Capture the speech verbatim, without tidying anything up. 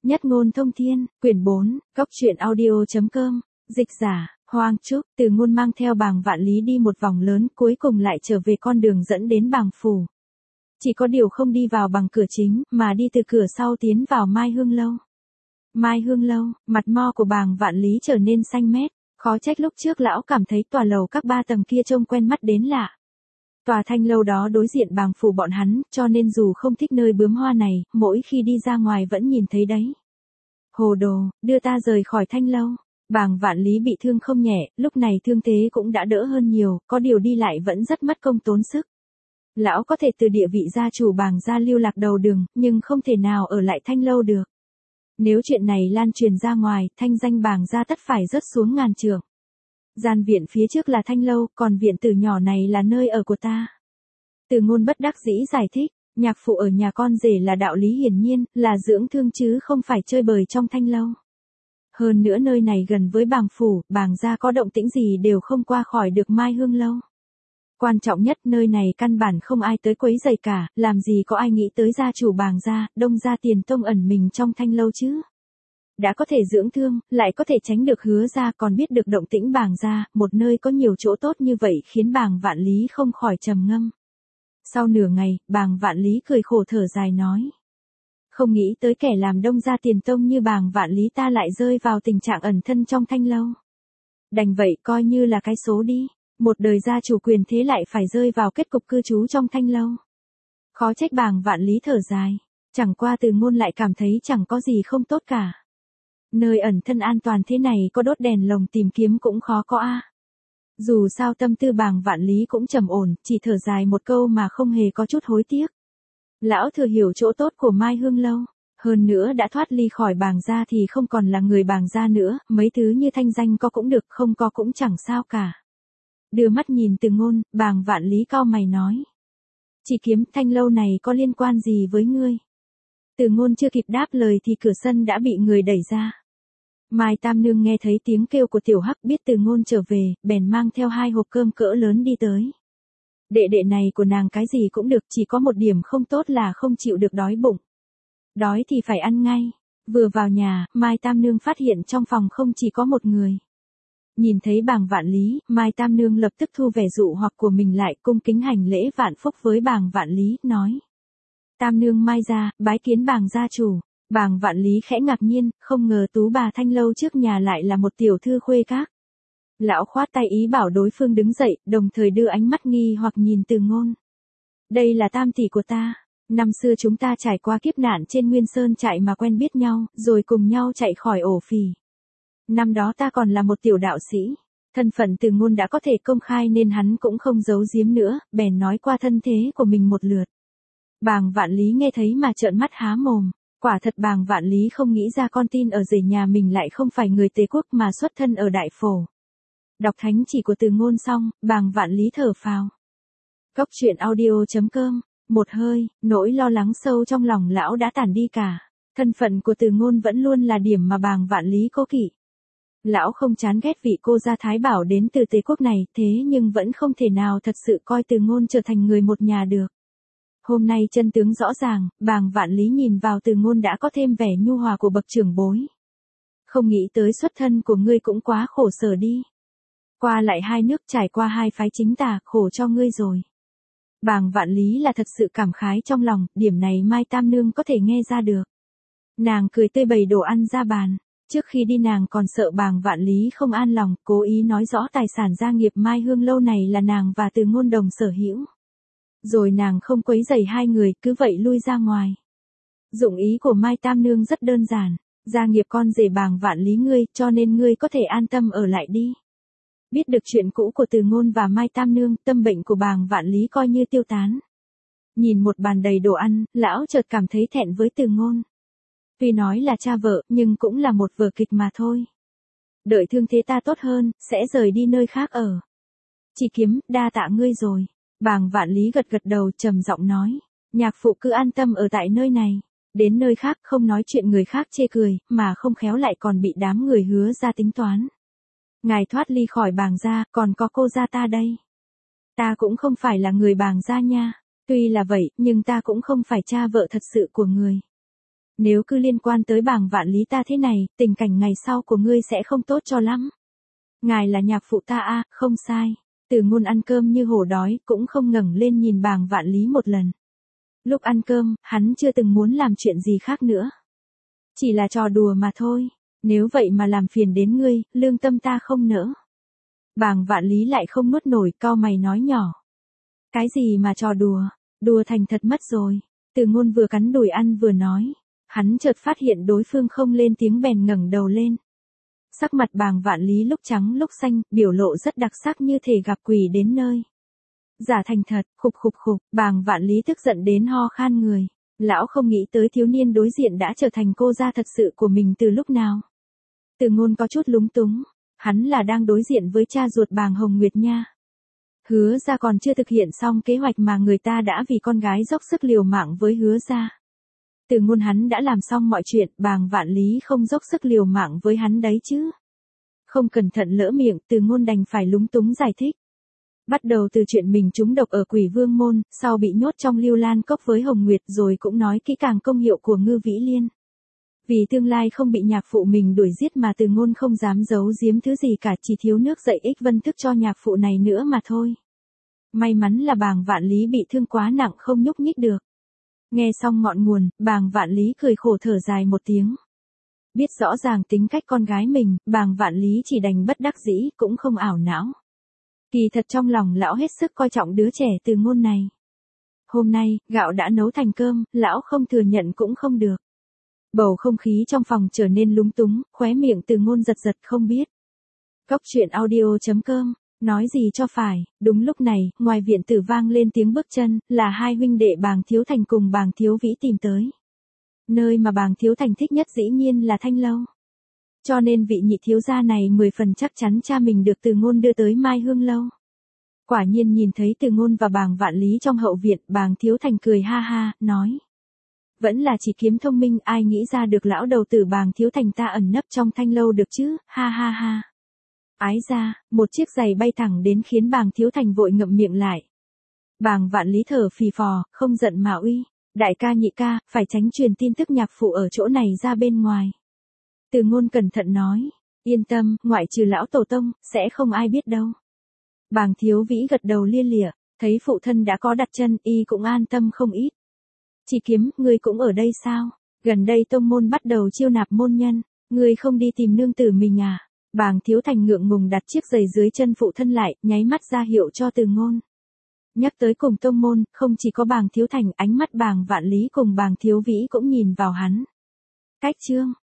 Nhất ngôn thông thiên, quyển bốn, góc truyện audio.com, dịch giả, Hoang Trúc, Từ Ngôn mang theo Bàng Vạn Lý đi một vòng lớn cuối cùng lại trở về con đường dẫn đến Bàng Phủ. Chỉ có điều không đi vào bằng cửa chính, mà đi từ cửa sau tiến vào Mai Hương Lâu. Mai Hương Lâu, mặt mo của Bàng Vạn Lý trở nên xanh mét, khó trách lúc trước lão cảm thấy tòa lầu các ba tầng kia trông quen mắt đến lạ. Tòa thanh lâu đó đối diện Bàng Phủ bọn hắn, cho nên dù không thích nơi bướm hoa này, mỗi khi đi ra ngoài vẫn nhìn thấy đấy. Hồ đồ, đưa ta rời khỏi thanh lâu. Bàng Vạn Lý bị thương không nhẹ, lúc này thương thế cũng đã đỡ hơn nhiều, có điều đi lại vẫn rất mất công tốn sức. Lão có thể từ địa vị gia chủ Bàng gia lưu lạc đầu đường, nhưng không thể nào ở lại thanh lâu được. Nếu chuyện này lan truyền ra ngoài, thanh danh Bàng gia tất phải rớt xuống ngàn trượng. Gian viện phía trước là thanh lâu, còn viện tử nhỏ này là nơi ở của ta. Từ Ngôn bất đắc dĩ giải thích, nhạc phụ ở nhà con rể là đạo lý hiển nhiên, là dưỡng thương chứ không phải chơi bời trong thanh lâu. Hơn nữa nơi này gần với Bàng Phủ, Bàng gia có động tĩnh gì đều không qua khỏi được Mai Hương Lâu. Quan trọng nhất nơi này căn bản không ai tới quấy rầy cả, làm gì có ai nghĩ tới gia chủ Bàng gia, Đông gia Tiền Tông ẩn mình trong thanh lâu chứ. Đã có thể dưỡng thương, lại có thể tránh được Hứa gia, còn biết được động tĩnh Bàng gia, một nơi có nhiều chỗ tốt như vậy khiến Bàng Vạn Lý không khỏi trầm ngâm. Sau nửa ngày, Bàng Vạn Lý cười khổ thở dài nói. Không nghĩ tới kẻ làm Đông gia Tiền Tông như Bàng Vạn Lý ta lại rơi vào tình trạng ẩn thân trong thanh lâu. Đành vậy coi như là cái số đi, một đời gia chủ quyền thế lại phải rơi vào kết cục cư trú trong thanh lâu. Khó trách Bàng Vạn Lý thở dài, chẳng qua Từ Ngôn lại cảm thấy chẳng có gì không tốt cả. Nơi ẩn thân an toàn thế này có đốt đèn lồng tìm kiếm cũng khó có a. Dù sao tâm tư Bàng Vạn Lý cũng trầm ổn, chỉ thở dài một câu mà không hề có chút hối tiếc. Lão thừa hiểu chỗ tốt của Mai Hương Lâu, hơn nữa đã thoát ly khỏi Bàng gia thì không còn là người Bàng gia nữa, mấy thứ như thanh danh có cũng được, không có cũng chẳng sao cả. Đưa mắt nhìn Từ Ngôn, Bàng Vạn Lý cau mày nói. Chỉ kiếm thanh lâu này có liên quan gì với ngươi? Từ Ngôn chưa kịp đáp lời thì cửa sân đã bị người đẩy ra. Mai Tam Nương nghe thấy tiếng kêu của Tiểu Hắc biết Từ Ngôn trở về, bèn mang theo hai hộp cơm cỡ lớn đi tới. Đệ đệ này của nàng cái gì cũng được, chỉ có một điểm không tốt là không chịu được đói bụng. Đói thì phải ăn ngay. Vừa vào nhà, Mai Tam Nương phát hiện trong phòng không chỉ có một người. Nhìn thấy Bàng Vạn Lý, Mai Tam Nương lập tức thu vẻ dụ hoặc của mình lại, cung kính hành lễ vạn phúc với Bàng Vạn Lý, nói. Tam Nương Mai gia, bái kiến Bàng gia chủ. Bàng Vạn Lý khẽ ngạc nhiên, không ngờ tú bà thanh lâu trước nhà lại là một tiểu thư khuê các. Lão khoát tay ý bảo đối phương đứng dậy, đồng thời đưa ánh mắt nghi hoặc nhìn Từ Ngôn. Đây là tam tỷ của ta. Năm xưa chúng ta trải qua kiếp nạn trên Nguyên Sơn trại mà quen biết nhau, rồi cùng nhau chạy khỏi ổ phì. Năm đó ta còn là một tiểu đạo sĩ. Thân phận Từ Ngôn đã có thể công khai nên hắn cũng không giấu giếm nữa, bèn nói qua thân thế của mình một lượt. Bàng Vạn Lý nghe thấy mà trợn mắt há mồm. Quả thật Bàng Vạn Lý không nghĩ ra con tin ở rể nhà mình lại không phải người Tề quốc mà xuất thân ở Đại Phổ. Đọc thánh chỉ của Từ Ngôn xong, Bàng Vạn Lý thở phào. Góc truyện audio.com, một hơi, nỗi lo lắng sâu trong lòng lão đã tản đi cả. Thân phận của Từ Ngôn vẫn luôn là điểm mà Bàng Vạn Lý cố kỵ. Lão không chán ghét vị cô gia Thái Bảo đến từ Tề quốc này, thế nhưng vẫn không thể nào thật sự coi Từ Ngôn trở thành người một nhà được. Hôm nay chân tướng rõ ràng, Bàng Vạn Lý nhìn vào Từ Ngôn đã có thêm vẻ nhu hòa của bậc trưởng bối. Không nghĩ tới xuất thân của ngươi cũng quá khổ sở đi. Qua lại hai nước, trải qua hai phái chính tà, khổ cho ngươi rồi. Bàng Vạn Lý là thật sự cảm khái trong lòng, điểm này Mai Tam Nương có thể nghe ra được. Nàng cười tươi bày đồ ăn ra bàn. Trước khi đi nàng còn sợ Bàng Vạn Lý không an lòng, cố ý nói rõ tài sản gia nghiệp Mai Hương Lâu này là nàng và Từ Ngôn đồng sở hữu. Rồi nàng không quấy rầy hai người, cứ vậy lui ra ngoài. Dụng ý của Mai Tam Nương rất đơn giản, gia nghiệp con rể Bàng Vạn Lý ngươi, cho nên ngươi có thể an tâm ở lại đi. Biết được chuyện cũ của Từ Ngôn và Mai Tam Nương, tâm bệnh của Bàng Vạn Lý coi như tiêu tán. Nhìn một bàn đầy đồ ăn, lão chợt cảm thấy thẹn với Từ Ngôn. Tuy nói là cha vợ, nhưng cũng là một vở kịch mà thôi. Đợi thương thế ta tốt hơn, sẽ rời đi nơi khác ở. Chỉ kiếm, đa tạ ngươi rồi. Bàng Vạn Lý gật gật đầu trầm giọng nói. Nhạc phụ cứ an tâm ở tại nơi này. Đến nơi khác không nói chuyện người khác chê cười, mà không khéo lại còn bị đám người Hứa gia tính toán. Ngài thoát ly khỏi Bàng gia, còn có cô gia ta đây. Ta cũng không phải là người Bàng gia nha. Tuy là vậy, nhưng ta cũng không phải cha vợ thật sự của người. Nếu cứ liên quan tới bàng vạn lý ta thế này, tình cảnh ngày sau của ngươi sẽ không tốt cho lắm. Ngài là nhạc phụ ta a, không sai. Từ Ngôn ăn cơm như hổ đói, cũng không ngẩng lên nhìn bàng vạn lý một lần. Lúc ăn cơm, hắn chưa từng muốn làm chuyện gì khác nữa. Chỉ là trò đùa mà thôi. Nếu vậy mà làm phiền đến ngươi, lương tâm ta không nỡ. Bàng vạn lý lại không nuốt nổi, cau mày nói nhỏ. Cái gì mà trò đùa, đùa thành thật mất rồi. Từ Ngôn vừa cắn đùi ăn vừa nói. Hắn chợt phát hiện đối phương không lên tiếng bèn ngẩng đầu lên. Sắc mặt bàng vạn lý lúc trắng lúc xanh, biểu lộ rất đặc sắc như thể gặp quỷ đến nơi. Giả thành thật, khục khục khục, bàng vạn lý tức giận đến ho khan người. Lão không nghĩ tới thiếu niên đối diện đã trở thành cô gia thật sự của mình từ lúc nào. Từ Ngôn có chút lúng túng, hắn là đang đối diện với cha ruột bàng Hồng Nguyệt nha. Hứa gia còn chưa thực hiện xong kế hoạch mà người ta đã vì con gái dốc sức liều mạng với Hứa gia. Từ Ngôn hắn đã làm xong mọi chuyện, bàng vạn lý không dốc sức liều mạng với hắn đấy chứ. Không cẩn thận lỡ miệng, Từ Ngôn đành phải lúng túng giải thích. Bắt đầu từ chuyện mình trúng độc ở Quỷ Vương Môn, sau bị nhốt trong Lưu Lan Cốc với Hồng Nguyệt, rồi cũng nói kỹ càng công hiệu của Ngư Vĩ Liên. Vì tương lai không bị nhạc phụ mình đuổi giết mà Từ Ngôn không dám giấu giếm thứ gì cả, chỉ thiếu nước dạy ích vân thức cho nhạc phụ này nữa mà thôi. May mắn là bàng vạn lý bị thương quá nặng không nhúc nhích được. Nghe xong ngọn nguồn, bàng vạn lý cười khổ thở dài một tiếng. Biết rõ ràng tính cách con gái mình, bàng vạn lý chỉ đành bất đắc dĩ, cũng không ảo não. Kỳ thật trong lòng lão hết sức coi trọng đứa trẻ Từ Ngôn này. Hôm nay, gạo đã nấu thành cơm, lão không thừa nhận cũng không được. Bầu không khí trong phòng trở nên lúng túng, khóe miệng Từ Ngôn giật giật không biết. Cốc truyện audio chấm com, nói gì cho phải, đúng lúc này, ngoài viện tử vang lên tiếng bước chân, là hai huynh đệ bàng Thiếu Thành cùng bàng Thiếu Vĩ tìm tới. Nơi mà bàng Thiếu Thành thích nhất dĩ nhiên là Thanh Lâu. Cho nên vị nhị thiếu gia này mười phần chắc chắn cha mình được Từ Ngôn đưa tới Mai Hương Lâu. Quả nhiên nhìn thấy Từ Ngôn và bàng vạn lý trong hậu viện, bàng Thiếu Thành cười ha ha, nói. Vẫn là chỉ kiếm thông minh, ai nghĩ ra được lão đầu tử bàng Thiếu Thành ta ẩn nấp trong Thanh Lâu được chứ, ha ha ha. Ái ra, một chiếc giày bay thẳng đến khiến bàng Thiếu Thành vội ngậm miệng lại. Bàng vạn lý thở phì phò, không giận mà uy. Đại ca nhị ca, phải tránh truyền tin tức nhạc phụ ở chỗ này ra bên ngoài. Từ Ngôn cẩn thận nói, yên tâm, ngoại trừ lão tổ tông, sẽ không ai biết đâu. Bàng Thiếu Vĩ gật đầu lia lịa, thấy phụ thân đã có đặt chân, y cũng an tâm không ít. Chị Kiếm, ngươi cũng ở đây sao? Gần đây tông môn bắt đầu chiêu nạp môn nhân, ngươi không đi tìm nương tử mình à? Bàng Thiếu Thành ngượng ngùng đặt chiếc giày dưới chân phụ thân lại, nháy mắt ra hiệu cho Từ Ngôn. Nhắc tới cùng tông môn, không chỉ có bàng Thiếu Thành, ánh mắt bàng vạn lý cùng bàng Thiếu Vĩ cũng nhìn vào hắn. Cách chương